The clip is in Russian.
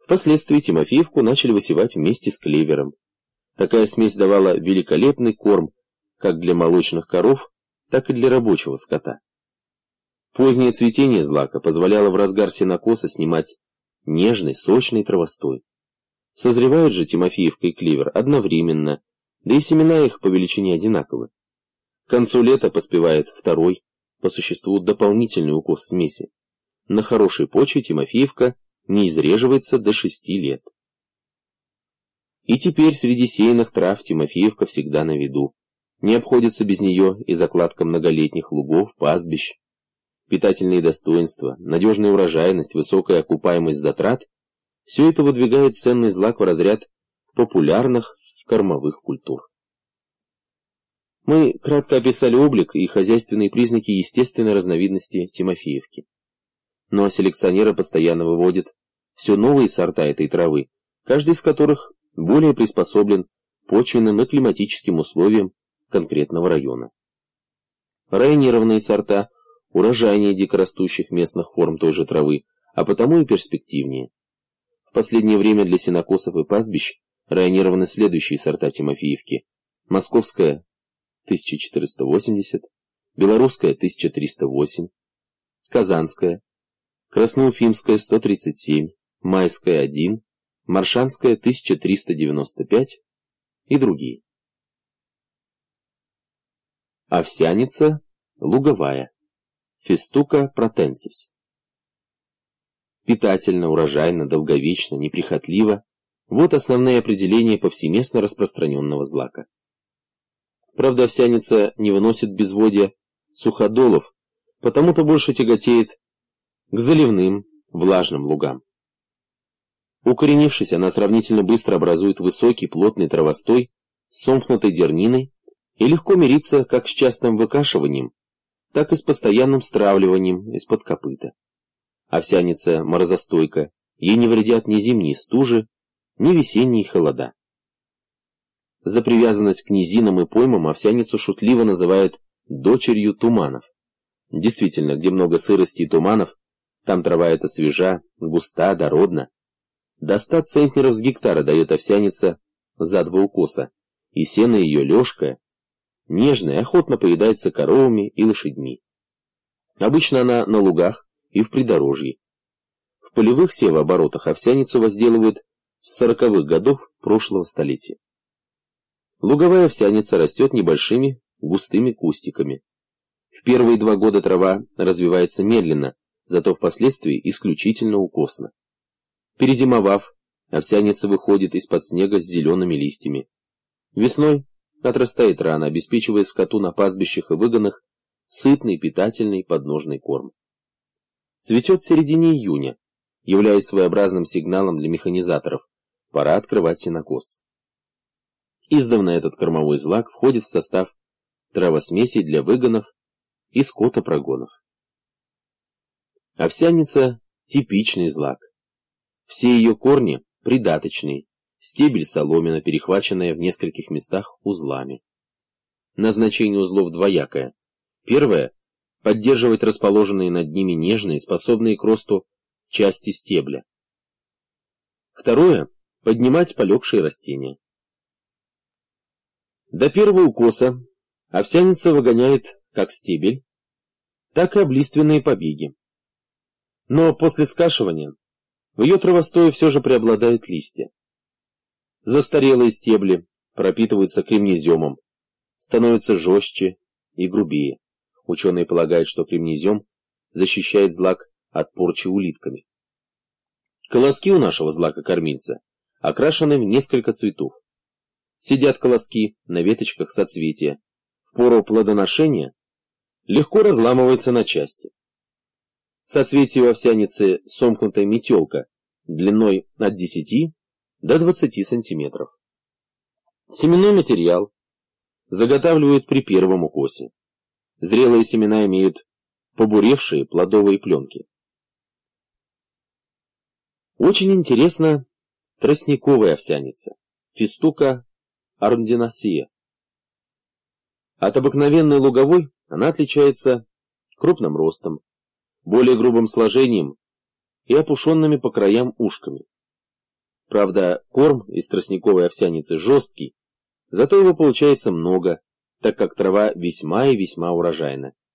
Впоследствии Тимофеевку начали высевать вместе с клевером. Такая смесь давала великолепный корм как для молочных коров, так и для рабочего скота. Позднее цветение злака позволяло в разгар сенокоса снимать нежный, сочный травостой. Созревают же Тимофеевка и клевер одновременно, да и семена их по величине одинаковы. К концу лета поспевает второй, по существу дополнительный укос смеси. На хорошей почве Тимофеевка не изреживается до 6 лет. И теперь среди сеянных трав Тимофеевка всегда на виду. Не обходится без нее и закладка многолетних лугов, пастбищ. Питательные достоинства, надежная урожайность, высокая окупаемость затрат – все это выдвигает ценный злак в разряд популярных кормовых культур. Мы кратко описали облик и хозяйственные признаки естественной разновидности Тимофеевки. Но селекционеры постоянно выводят все новые сорта этой травы, каждый из которых более приспособлен почвенным и климатическим условиям конкретного района. Районированные сорта урожайнее дикорастущих местных форм той же травы, а потому и перспективнее. В последнее время для сенокосов и пастбищ районированы следующие сорта Тимофеевки: Московская 1480, Белорусская 1308, Казанская, Красноуфимская 137, Майская 1, Маршанская 1395 и другие. Овсяница луговая, Festuca pratensis. Питательно, урожайно, долговечно, неприхотливо – вот основные определения повсеместно распространенного злака. Правда, овсяница не выносит безводья суходолов, потому-то больше тяготеет к заливным, влажным лугам. Укоренившись, она сравнительно быстро образует высокий, плотный травостой с сомкнутой дерниной и легко мирится как с частым выкашиванием, так и с постоянным стравливанием из-под копыта. Овсяница морозостойка, ей не вредят ни зимние стужи, ни весенние холода. За привязанность к низинам и поймам овсяницу шутливо называют дочерью туманов. Действительно, где много сырости и туманов, там трава эта свежа, густа, дородна. До 100 центнеров с гектара дает овсяница за 2 укоса, и сено ее лёжкое, нежное, охотно поедается коровами и лошадьми. Обычно она на лугах и в придорожье. В полевых севооборотах овсяницу возделывают с 40-х годов прошлого столетия. Луговая овсяница растет небольшими густыми кустиками. В первые 2 года трава развивается медленно, зато впоследствии исключительно укосно. Перезимовав, овсяница выходит из-под снега с зелеными листьями. Весной отрастает рано, обеспечивая скоту на пастбищах и выгонах сытный, питательный подножный корм. Цветет в середине июня, являясь своеобразным сигналом для механизаторов. Пора открывать сенокос. Издавна этот кормовой злак входит в состав травосмесей для выгонов и скотопрогонов. Овсяница – типичный злак. Все ее корни придаточные, стебель соломина, перехваченная в нескольких местах узлами. Назначение узлов двоякое. Первое – поддерживать расположенные над ними нежные, способные к росту части стебля. Второе – поднимать полегшие растения. До первого укоса овсяница выгоняет как стебель, так и облиственные побеги. Но после скашивания в ее травостое все же преобладают листья. Застарелые стебли пропитываются кремнеземом, становятся жестче и грубее. Ученые полагают, что кремнезем защищает злак от порчи улитками. Колоски у нашего злака-кормильца окрашены в несколько цветов. Сидят колоски на веточках соцветия. В пору плодоношения легко разламываются на части. Соцветие у овсяницы сомкнутая метелка длиной от 10 до 20 сантиметров. Семенной материал заготавливают при первом укосе. Зрелые семена имеют побуревшие плодовые пленки. Очень интересна тростниковая овсяница, Festuca arundinacea. От обыкновенной луговой она отличается крупным ростом, более грубым сложением и опушенными по краям ушками. Правда, корм из тростниковой овсяницы жесткий, зато его получается много, так как трава весьма и весьма урожайна.